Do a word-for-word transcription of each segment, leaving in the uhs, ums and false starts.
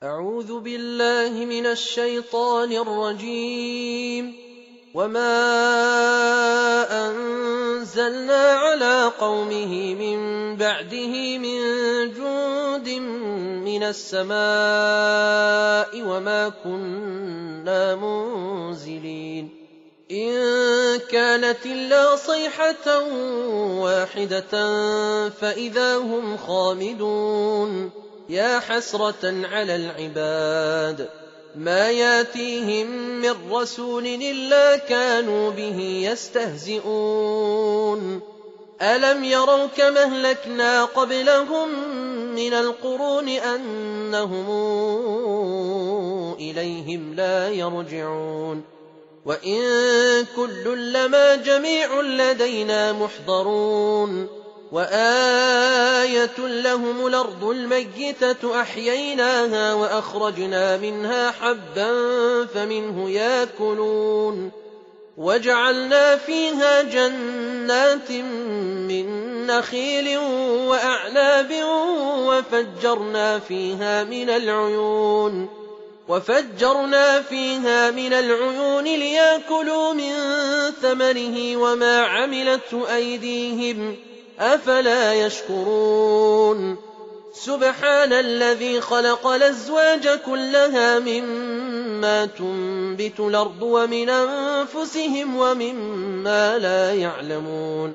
أعوذ بالله من الشيطان الرجيم. وما أنزلنا على قومه من بعده من جند من السماء وما كنا منزلين إن كانت إلا صيحة واحدة فإذا هم خامدون يا حسرة على العباد ما ياتيهم من رسول إلا كانوا به يستهزئون ألم يروا كما أهلكنا قبلهم من القرون أنهم إليهم لا يرجعون وإن كل لما جميع لدينا محضرون وآية لهم الأرض الميتة أحييناها وأخرجنا منها حبا فمنه يأكلون وجعلنا فيها جنات من نخيل وأعناب وفجرنا فيها من العيون وفجرنا فيها من العيون ليأكلوا من ثمره وما عملته أيديهم أفلا يشكرون سبحان الذي خلق الأزواج كلها مما تنبت الأرض ومن أنفسهم ومما لا يعلمون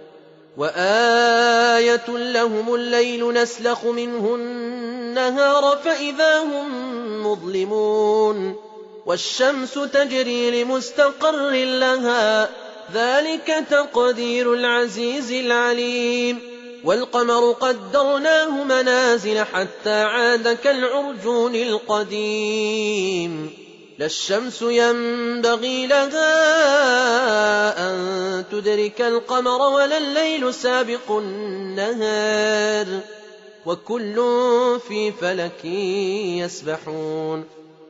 وآية لهم الليل نسلخ منه النهار فإذا هم مظلمون والشمس تجري لمستقر لها ذلك تقدير العزيز العليم والقمر قدرناه منازل حتى عاد كالعرجون القديم لا الشمس ينبغي لها أن تدرك القمر ولا الليل سابق النهار وكل في فلك يسبحون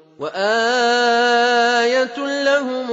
وآية لهم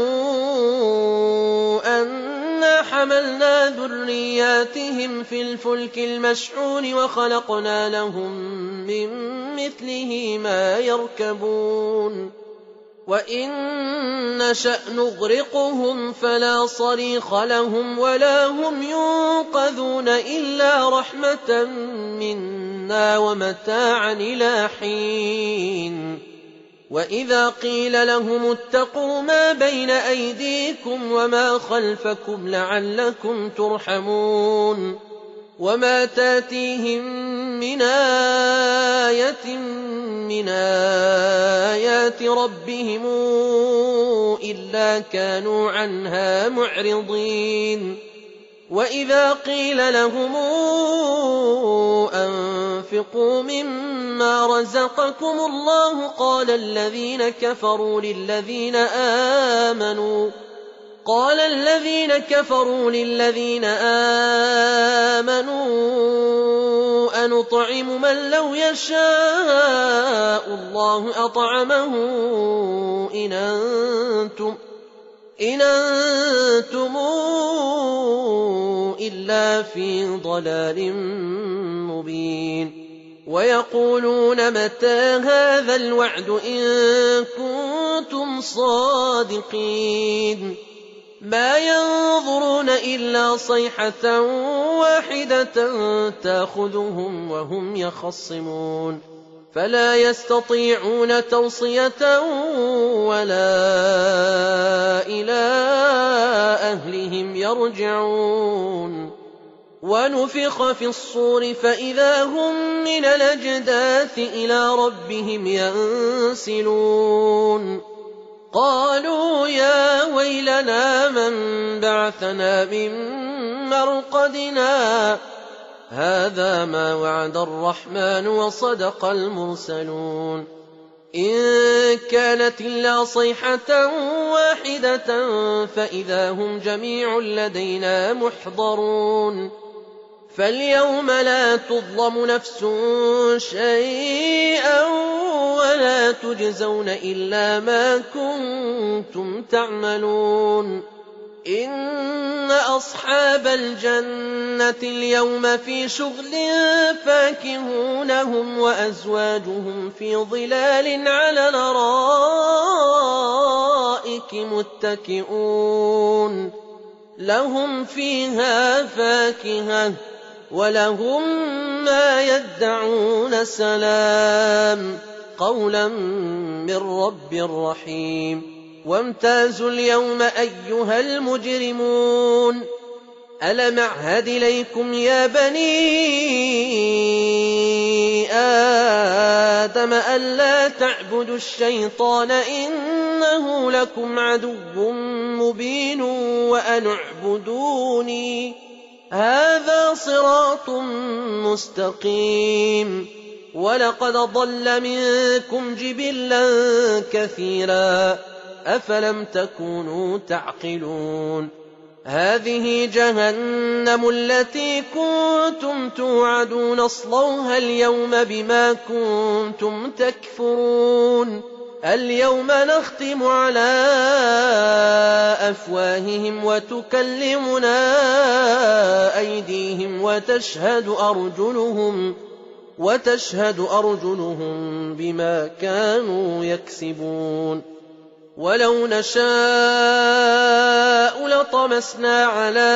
أنا حملنا ذرياتهم في الفلك المشحون وخلقنا لهم من مثله ما يركبون وإن نشأ نغرقهم فلا صريخ لهم ولا هم ينقذون إلا رحمة منا ومتاعا إلى حين وإذا قيل لهم اتقوا ما بين أيديكم وما خلفكم لعلكم ترحمون وما تاتيهم من آية من آيات ربهم إلا كانوا عنها معرضين وإذا قيل لهم أنفقوا مما رزقكم الله قال الذين كفروا للذين آمنوا قال الذين كفروا للذين آمنوا أنطعم من لو يشاء الله أطعمه إن أنتم إن أنتم إلا في ضلال مبين ويقولون متى هذا الوعد إن كنتم صادقين ما ينظرون إلا صيحة واحدة تأخذهم وهم يخصمون فلا يستطيعون توصية ولا إلى أهلهم يرجعون ونفخ في الصور فإذا هم من الأجداث إلى ربهم ينسلون قالوا يا ويلنا من بعثنا من مرقدنا هذا ما وعد الرحمن وصدق المرسلون إن كانت إلا صيحة واحدة فإذا هم جميع لدينا محضرون فاليوم لا تظلم نفس شيئا ولا تجزون إلا ما كنتم تعملون إن أصحاب الجنة اليوم في شغل فاكهون هم وأزواجهم في ظلال على الأرائك متكئون لهم فيها فاكهة ولهم ما يدعون سلام قولا من رب رحيم وامتازوا اليوم أيها المجرمون ألم أعهد إليكم يا بني آدم ألا تعبدوا الشيطان إنه لكم عدو مبين وأن اعبدوني هذا صراط مستقيم ولقد ضل منكم جبلا كثيرا أفلم تكونوا تعقلون هذه جهنم التي كنتم توعدون اصلوها اليوم بما كنتم تكفرون اليوم نختم على أفواههم وتكلمنا أيديهم وتشهد أرجلهم وتشهد أرجلهم بما كانوا يكسبون ولو نشاء لطمسنا على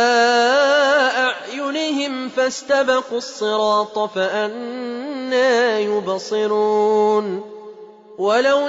أعينهم فاستبقوا الصراط فأنى يبصرون ولو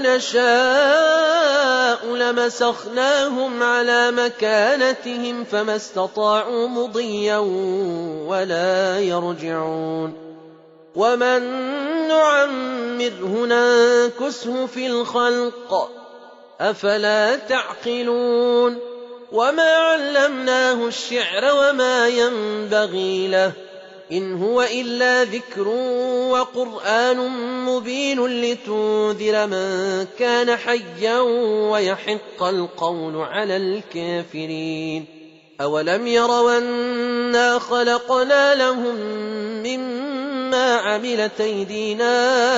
نشاء لمسخناهم على مكانتهم فما استطاعوا مضيا ولا يرجعون ومن نعمره ننكسه في الخلق أفلا تعقلون وما علمناه الشعر وما ينبغي له إن هو إلا ذكر وقرآن مبين لتنذر من كان حيا ويحق القول على الكافرين أولم يروا أنا خلقنا لهم مما عملت أيدينا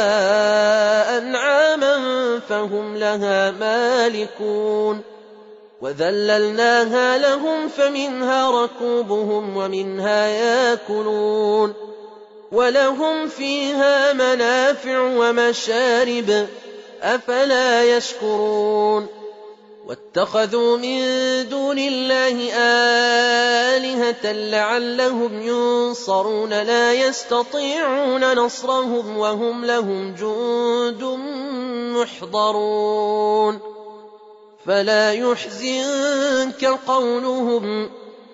أنعاما فهم لها مالكون وذللناها لهم فمنها ركوبهم ومنها ياكلون ولهم فيها منافع ومشارب أفلا يشكرون واتخذوا من دون الله آلهة لعلهم ينصرون لا يستطيعون نصرهم وهم لهم جند محضرون فلا يحزنك قولهم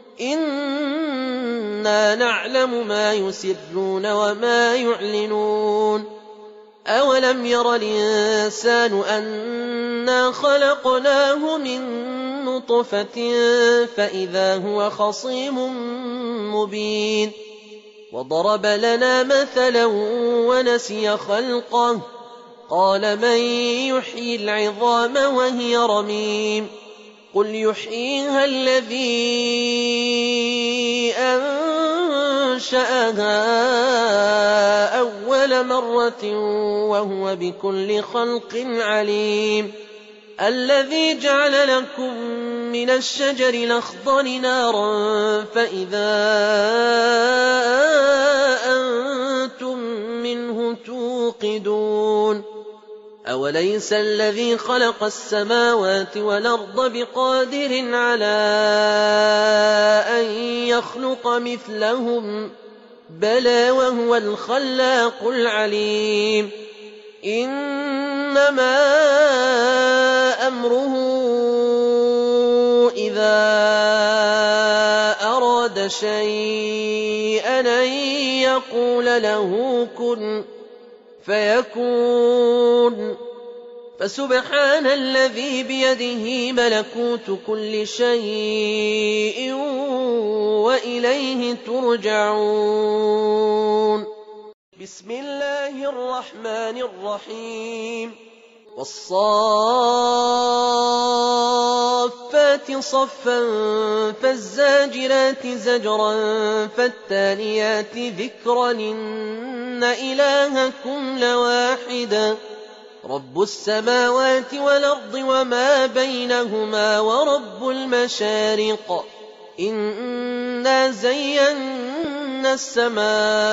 إنا نعلم ما يسرون وما يعلنون أولم ير الإنسان أنا خلقناه من نطفة فإذا هو خصيم مبين وضرب لنا مثلا ونسي خلقه قال من يحيي العظام وهي رميم قل يحييها الذي أنشأها أول مرة وهو بكل خلق عليم الذي جعل لكم من الشجر الأخضر نارا فإذا أنتم منه توقدون أوليس الذي خلق السماوات والأرض بقادر على أن يخلق مثلهم بلى وهو الخلاق العليم إنما أمره إذا أراد شيئا أن يقول له كن فيكون فسبحان الذي بيده ملكوت كل شيء وإليه ترجعون بسم الله الرحمن الرحيم والصافات صفا فالزاجرات زجرا فالتاليات ذكرا إن إلهكم لواحد رب السماوات والأرض وما بينهما ورب المشارق إنا زينا السماء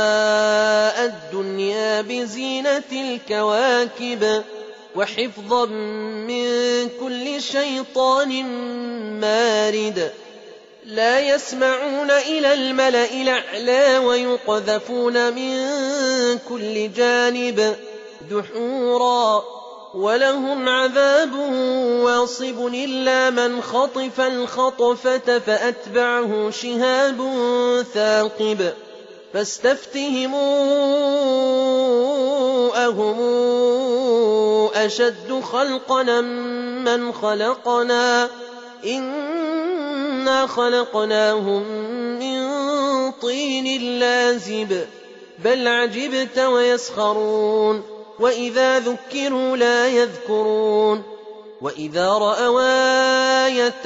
الدنيا بزينة الكواكب وحفظا من كل شيطان مارد لا يسمعون إلى الملأ الأعلى ويقذفون من كل جانب دحورا ولهم عذاب واصب إلا من خطف الخطفة فأتبعه شهاب ثاقب فاستفتهموا أهم أشد خلقنا من خلقنا إنا خلقناهم من طين لازب بل عجبت ويسخرون وإذا ذكروا لا يذكرون وإذا رأوا آية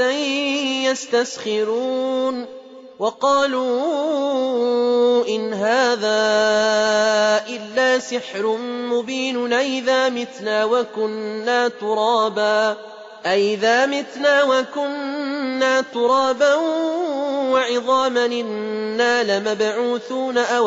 يستسخرون وقالوا إن هذا إلا سحر مبين أئذا متنا وكنا ترابا أئذا متنا وكنا ترابا وعظاما إنا لمبعوثون أو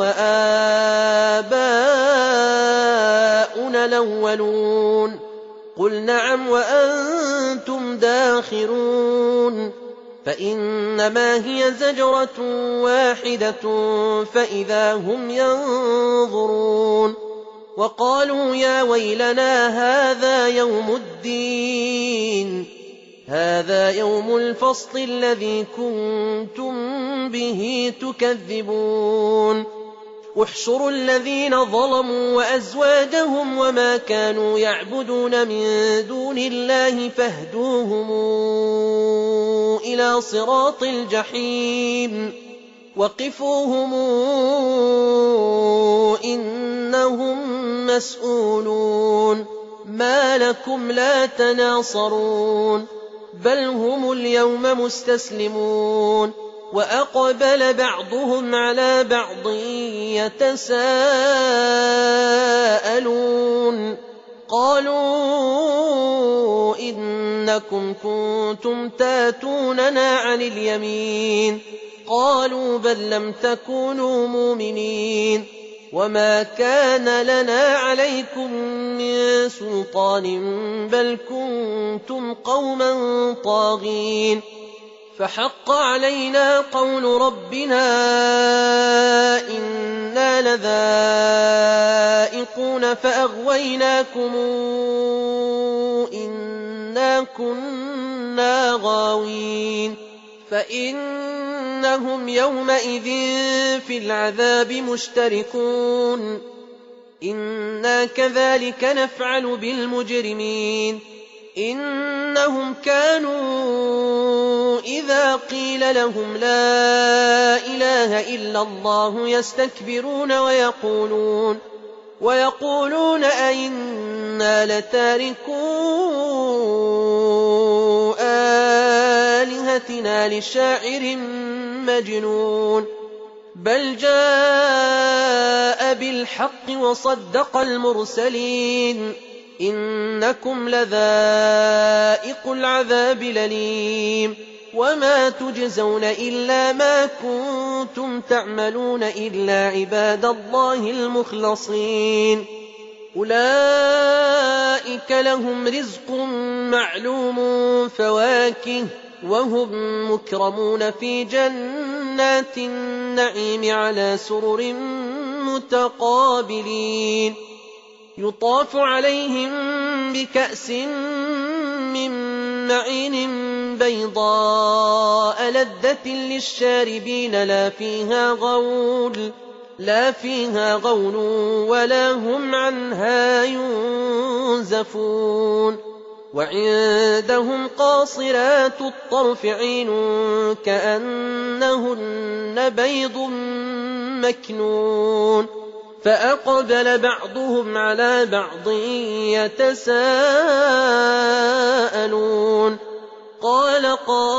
آباؤنا الأولون قل نعم وأنتم داخرون فإنما هي زجرة واحدة فإذا هم ينظرون وقالوا يا ويلنا هذا يوم الدين هذا يوم الفصل الذي كنتم به تكذبون احشروا الذين ظلموا وأزواجهم وما كانوا يعبدون من دون الله فاهدوهم إلى صراط الجحيم وقفوهم إنهم مسؤولون ما لكم لا تناصرون بل هم اليوم مستسلمون وأقبل بعضهم على بعض يتساءلون قالوا إنكم كنتم تاتوننا عن اليمين قالوا بل لم تكونوا مؤمنين وما كان لنا عليكم من سلطان بل كنتم قوما طاغين فحق علينا قول ربنا إنا لذائقون فأغويناكم إنا كنا غاوين فإنهم يومئذ في العذاب مشتركون إنا كذلك نفعل بالمجرمين إنهم كانوا إذا قيل لهم لا إله إلا الله يستكبرون ويقولون ويقولون أئنا لتاركو آلهتنا لشاعر مجنون بل جاء بالحق وصدق المرسلين إنكم لذائق العذاب الأليم وما تجزون إلا ما كنتم تعملون إلا عباد الله المخلصين أولئك لهم رزق معلوم فواكه وهم مكرمون في جنات النعيم على سرر متقابلين يطاف عليهم بكأس من معين بيضاء لذة للشاربين لا فيها غول لا فيها غول ولا هم عنها ينزفون وعندهم قاصرات الطرف عين كأنهن بيض مكنون فأقبل بعضهم على بعض يتساءلون قال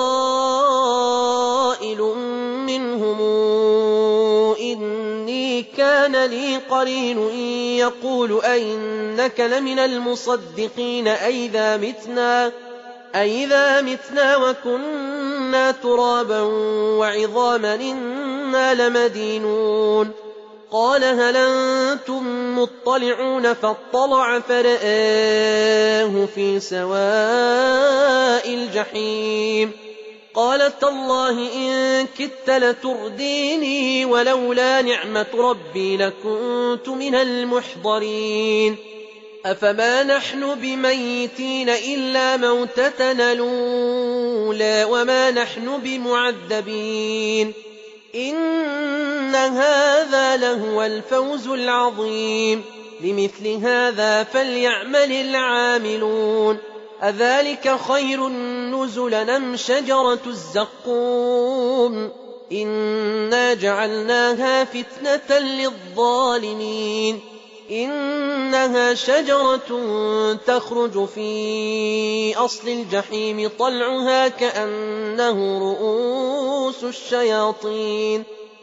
قائل منهم إني كان لي قرين يقول أئنك لمن المصدقين أئذا متنا أئذا متنا وكنا ترابا وعظاما إنا لمدينون قال هل أنتم مطلعون فاطلع فرآه في سواء الجحيم قال تالله إن كدت لترديني ولولا نعمة ربي لكنت من المحضرين أفما نحن بميتين إلا موتتنا الأولى وما نحن بمعذبين إن هذا لهو الفوز العظيم لمثل هذا فليعمل العاملون أذلك خير نزلا أم شجرة الزقوم إنا جعلناها فتنة للظالمين إنها شجرة تخرج في أصل الجحيم طلعها كأنه رؤوس الشياطين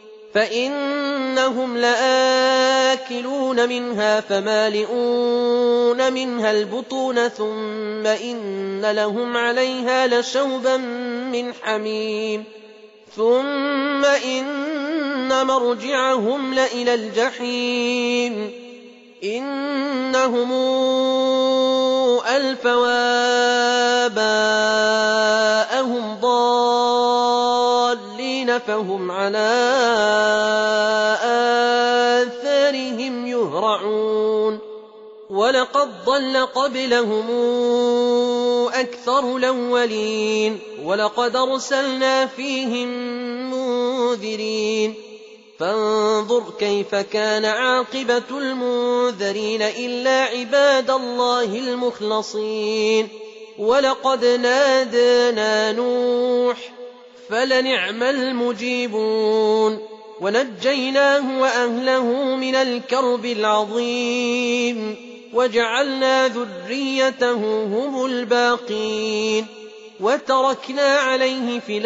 فإنهم لآكلون منها فمالئون منها البطون ثم إن لهم عليها لشوبا من حميم ثم إن مرجعهم لإلى الجحيم إنهم ألفوا آباءهم ضالين فهم على آثارهم يهرعون ولقد ضل قبلهم أكثر الأولين ولقد أرسلنا فيهم منذرين فانظر كيف كان عاقبة المنذرين إلا عباد الله المخلصين ولقد نادانا نوح فلنعم المجيبون ونجيناه وأهله من الكرب العظيم وجعلنا ذريته هم الباقين وتركنا عليه في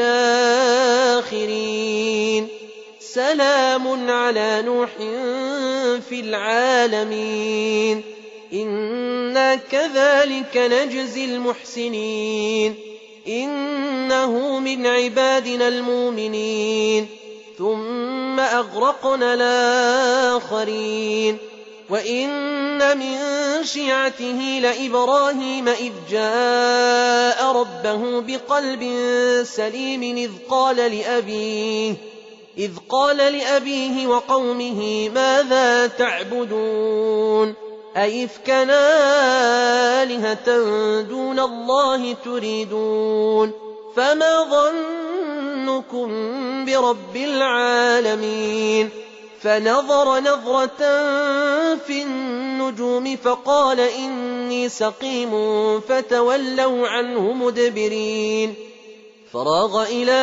الآخرين سلام على نوح في العالمين إنا كذلك نجزي المحسنين إنه من عبادنا المؤمنين ثم أغرقنا الآخرين وإن من شيعته لإبراهيم إذ جاء ربه بقلب سليم إذ قال لأبيه إذ قال لأبيه وقومه ماذا تعبدون أئفكا آلهة دون الله تريدون فما ظنكم برب العالمين فنظر نظرة في النجوم فقال إني سقيم فتولوا عنه مدبرين فراغ إلى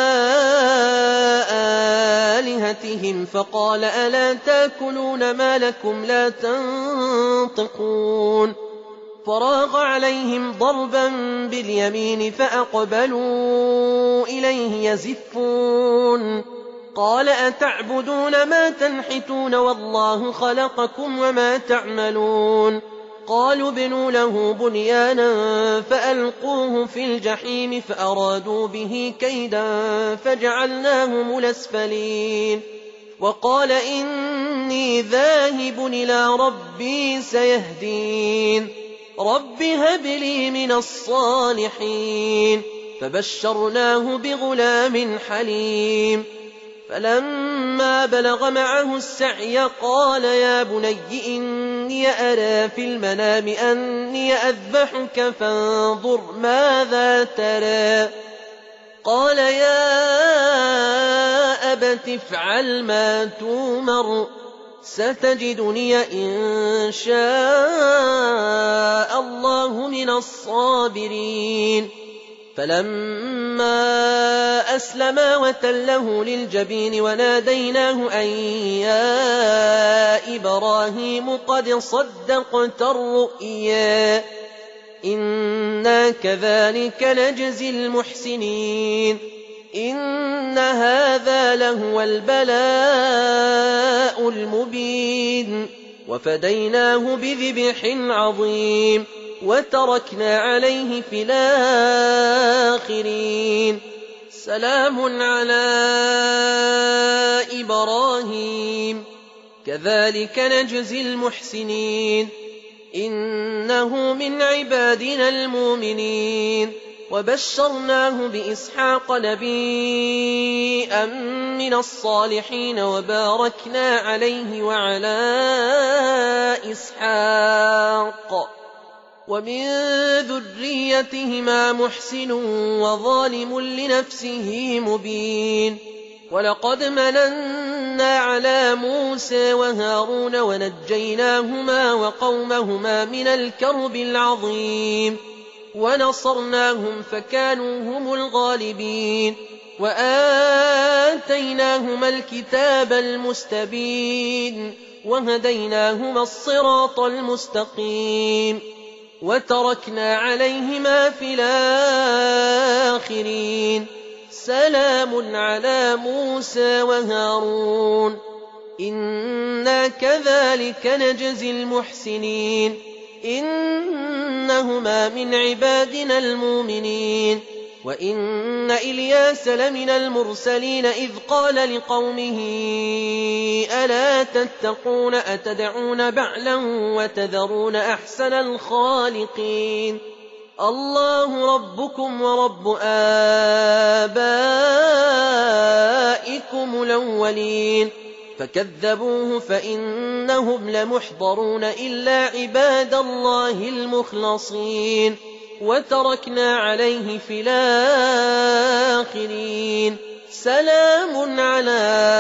آلهتهم فقال ألا تاكلون ما لكم لا تنطقون فراغ عليهم ضربا باليمين فأقبلوا إليه يزفون قال أتعبدون ما تنحتون والله خلقكم وما تعملون قالوا ابنوا له بنيانا فألقوه في الجحيم فأرادوا به كيدا فجعلناهم الأسفلين وقال إني ذاهب إلى ربي سيهدين رب هب لي من الصالحين فبشرناه بغلام حليم فلما بلغ معه السعي قال يا بني إني أرى في المنام أني أذبحك فانظر ماذا ترى قال يا أبت افعل ما تؤمر ستجدني إن شاء الله من الصابرين فلما أسلما وتله للجبين وناديناه أن يا إبراهيم قد صدقت الرؤيا إنا كذلك نجزي المحسنين إن هذا لهو البلاء المبين وفديناه بذبح عظيم وتركنا عليه في الآخرين سلام على إبراهيم كذلك نجزي المحسنين إنه من عبادنا المؤمنين وبشرناه بإسحاق نبيا من الصالحين وباركنا عليه وعلى إسحاق ومن ذريتهما محسن وظالم لنفسه مبين ولقد مننا على موسى وهارون ونجيناهما وقومهما من الكرب العظيم ونصرناهم فكانوا هم الغالبين وآتيناهما الكتاب المستبين وهديناهما الصراط المستقيم وتركنا عليهما في الآخرين سلام على موسى وهارون إنا كذلك نجزي المحسنين إنهما من عبادنا المؤمنين وإن إلياس لمن المرسلين إذ قال لقومه ألا تتقون أتدعون بعلا وتذرون أحسن الخالقين الله ربكم ورب آبائكم الأولين فكذبوه فإنهم لمحضرون إلا عباد الله المخلصين وتركنا عليه في الآخرين سلام على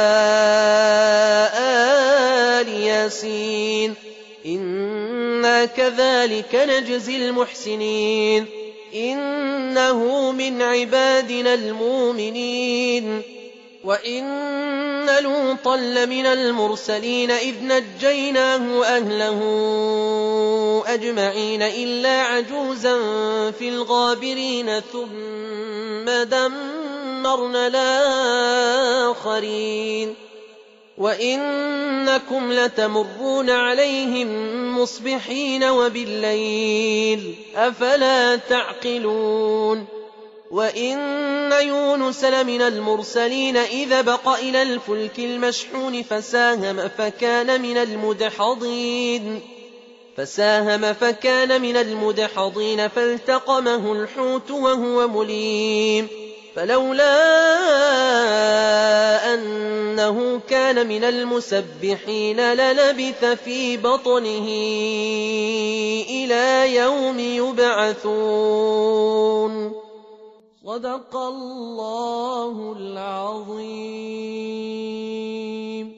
آل ياسين إنا كذلك نجزي المحسنين إنه من عبادنا المؤمنين وإن لوطا لمن المرسلين إذ نجيناه أهله أجمعين إلا عجوزا في الغابرين ثم دمرنا الآخرين وإنكم لتمرون عليهم مصبحين وبالليل أفلا تعقلون وإن يونس لمن المرسلين إذا بق إلى الفلك المشحون فساهم فكان من المدحضين فساهم فكان من المدحضين فالتقمه الحوت وهو مليم فلولا أنه كان من المسبحين للبث في بطنه إلى يوم يبعثون صدق الله العظيم.